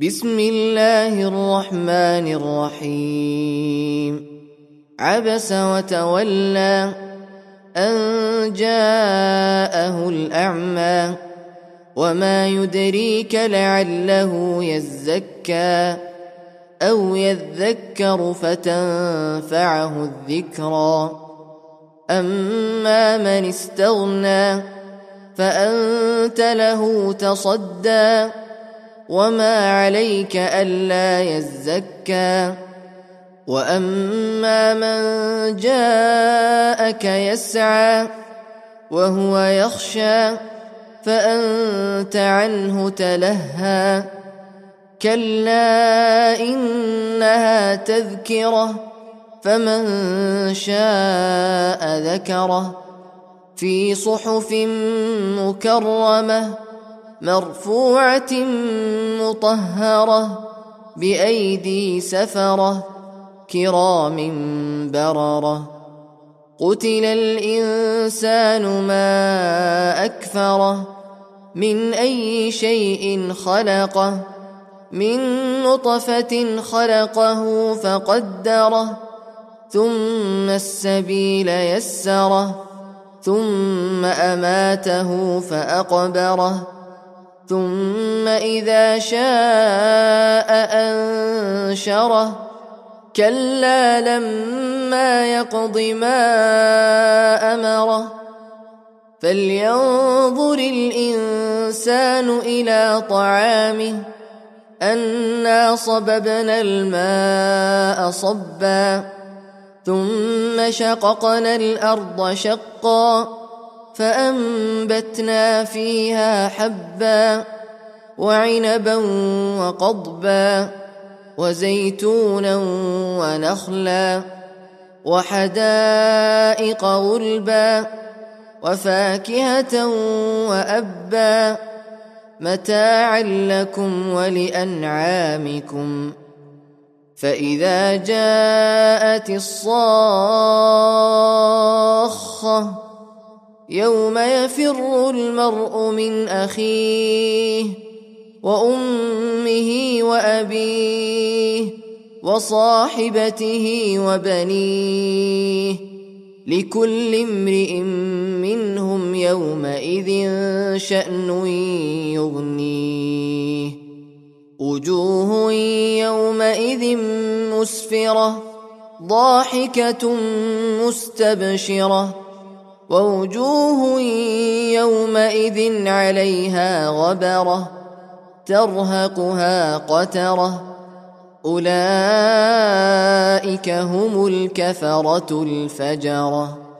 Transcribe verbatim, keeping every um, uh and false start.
بسم الله الرحمن الرحيم عبس وتولى أن جاءه الأعمى وما يدريك لعله يزكى أو يذكر فتنفعه الذكرى أما من استغنى فأنت له تصدى وما عليك ألا يزكى وأما من جاءك يسعى وهو يخشى فأنت عنه تلهى كلا إنها تذكرة فمن شاء ذكره في صحف مكرمة مرفوعة مطهرة بأيدي سفرة كرام بررة قتل الإنسان ما أكفره من أي شيء خلقه من نطفة خلقه فقدره ثم السبيل يسره ثم أماته فأقبره ثم إذا شاء أنشره كلا لما يقض ما أمره فلينظر الإنسان إلى طعامه أنا صببنا الماء صبا ثم شققنا الأرض شقا فأنبتنا فيها حبا وعنبا وقضبا وزيتونا ونخلا وحدائق غلبا وفاكهة وأبا متاعا لكم ولأنعامكم فإذا جاءت الصاخة يوم يفر المرء من أخيه وأمه وأبيه وصاحبته وبنيه لكل امرئ منهم يومئذ شأن يغنيه وجوه يومئذ مسفرة ضاحكة مستبشرة ووجوه يومئذ عليها غبرة ترهقها قترة أولئك هم الكفرة الفجرة.